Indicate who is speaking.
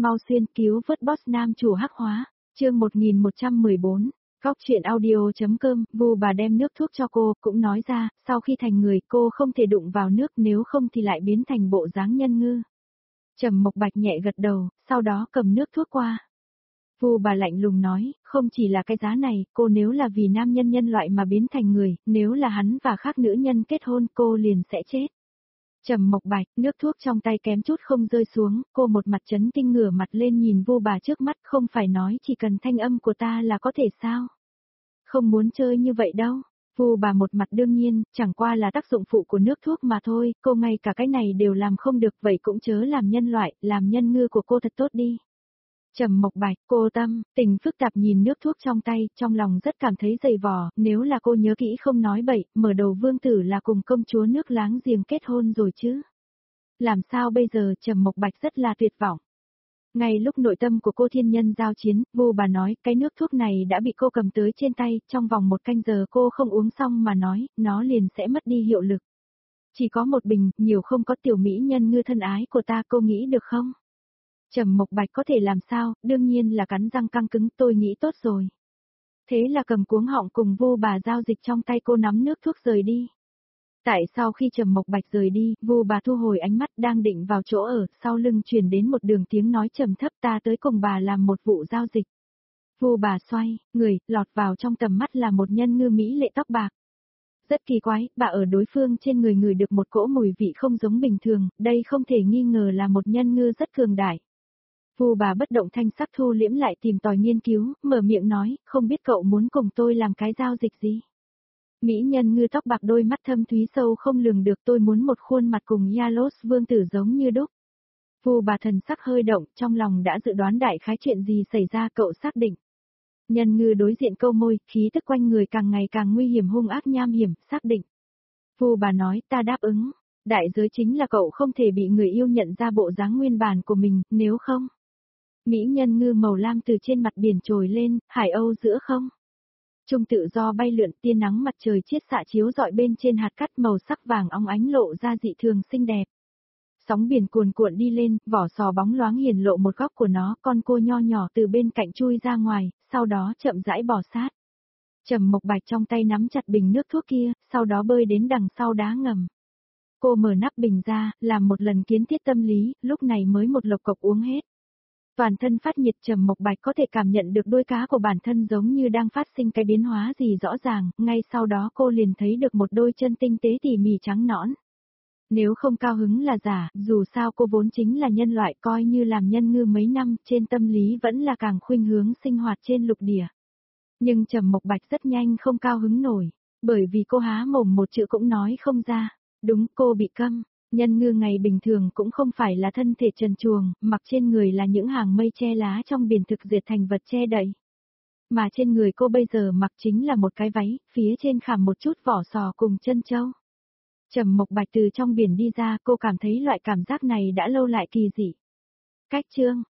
Speaker 1: mau xuyên cứu vớt boss nam chủ hắc hóa, chương 1114, góc chuyện audio.com, Vu bà đem nước thuốc cho cô, cũng nói ra, sau khi thành người cô không thể đụng vào nước nếu không thì lại biến thành bộ dáng nhân ngư. Trầm Mộc Bạch nhẹ gật đầu, sau đó cầm nước thuốc qua. Vu bà lạnh lùng nói, không chỉ là cái giá này, cô nếu là vì nam nhân nhân loại mà biến thành người, nếu là hắn và khác nữ nhân kết hôn cô liền sẽ chết. Trầm Mộc Bạch, nước thuốc trong tay kém chút không rơi xuống, cô một mặt chấn kinh ngửa mặt lên nhìn Vu bà trước mắt, không phải nói chỉ cần thanh âm của ta là có thể sao? Không muốn chơi như vậy đâu. Vu bà một mặt đương nhiên, chẳng qua là tác dụng phụ của nước thuốc mà thôi, cô ngay cả cái này đều làm không được, vậy cũng chớ làm nhân loại, làm nhân ngư của cô thật tốt đi. Trầm Mộc Bạch, cô tâm, tình phức tạp nhìn nước thuốc trong tay, trong lòng rất cảm thấy dày vò, nếu là cô nhớ kỹ không nói bậy, mở đầu vương tử là cùng công chúa nước láng giềng kết hôn rồi chứ. Làm sao bây giờ? Trầm Mộc Bạch rất là tuyệt vọng. Ngay lúc nội tâm của cô thiên nhân giao chiến, Vu bà nói, cái nước thuốc này đã bị cô cầm tới trên tay, trong vòng 1 canh giờ cô không uống xong mà nói, nó liền sẽ mất đi hiệu lực. Chỉ có một bình, nhiều không có tiểu mỹ nhân ngư thân ái của ta, cô nghĩ được không? Trầm Mộc Bạch có thể làm sao, đương nhiên là cắn răng căng cứng, tôi nghĩ tốt rồi. Thế là cầm cuống họng cùng Vu bà giao dịch trong tay, cô nắm nước thuốc rời đi. Tại sau khi Trầm Mộc Bạch rời đi, Vu bà thu hồi ánh mắt đang định vào chỗ ở, sau lưng truyền đến một đường tiếng nói trầm thấp, ta tới cùng bà làm một vụ giao dịch. Vu bà xoay, người, lọt vào trong tầm mắt là một nhân ngư mỹ lệ tóc bạc. Rất kỳ quái, bà ở đối phương trên người ngửi được một cỗ mùi vị không giống bình thường, đây không thể nghi ngờ là một nhân ngư rất cường đại. Vu bà bất động thanh sắc thu liễm lại tìm tòi nghiên cứu, mở miệng nói, không biết cậu muốn cùng tôi làm cái giao dịch gì? Mỹ nhân ngư tóc bạc đôi mắt thâm thúy sâu không lường được, tôi muốn một khuôn mặt cùng Yalos vương tử giống như đúc. Vu bà thần sắc hơi động, trong lòng đã dự đoán đại khái chuyện gì xảy ra, cậu xác định. Nhân ngư đối diện câu môi, khí tức quanh người càng ngày càng nguy hiểm hung ác nham hiểm, xác định. Vu bà nói, ta đáp ứng, đại giới chính là cậu không thể bị người yêu nhận ra bộ dáng nguyên bản của mình, nếu không. Mỹ nhân ngư màu lam từ trên mặt biển trồi lên, hải âu giữa không. Trung tự do bay lượn, tia nắng mặt trời chiết xạ chiếu rọi bên trên hạt cát màu sắc vàng óng ánh lộ ra dị thường xinh đẹp. Sóng biển cuồn cuộn đi lên, vỏ sò bóng loáng hiển lộ một góc của nó, con cua nho nhỏ từ bên cạnh chui ra ngoài, sau đó chậm rãi bò sát. Trầm Mộc Bạch trong tay nắm chặt bình nước thuốc kia, sau đó bơi đến đằng sau đá ngầm. Cô mở nắp bình ra, làm một lần kiến thiết tâm lý, lúc này mới một lộc cộc uống hết. Toàn thân phát nhiệt, Trầm Mộc Bạch có thể cảm nhận được đôi cá của bản thân giống như đang phát sinh cái biến hóa gì rõ ràng, ngay sau đó cô liền thấy được một đôi chân tinh tế tỉ mỉ trắng nõn. Nếu không cao hứng là giả, dù sao cô vốn chính là nhân loại, coi như làm nhân ngư mấy năm, trên tâm lý vẫn là càng khuynh hướng sinh hoạt trên lục địa. Nhưng Trầm Mộc Bạch rất nhanh không cao hứng nổi, bởi vì cô há mồm một chữ cũng nói không ra. Đúng, cô bị câm. Nhân ngư ngày bình thường cũng không phải là thân thể trần truồng, mặc trên người là những hàng mây che lá trong biển thực diệt thành vật che đậy. Mà trên người cô bây giờ mặc chính là một cái váy, phía trên khảm một chút vỏ sò cùng chân châu. Trầm Mộc Bạch từ trong biển đi ra, cô cảm thấy loại cảm giác này đã lâu lại kỳ dị. Cách chương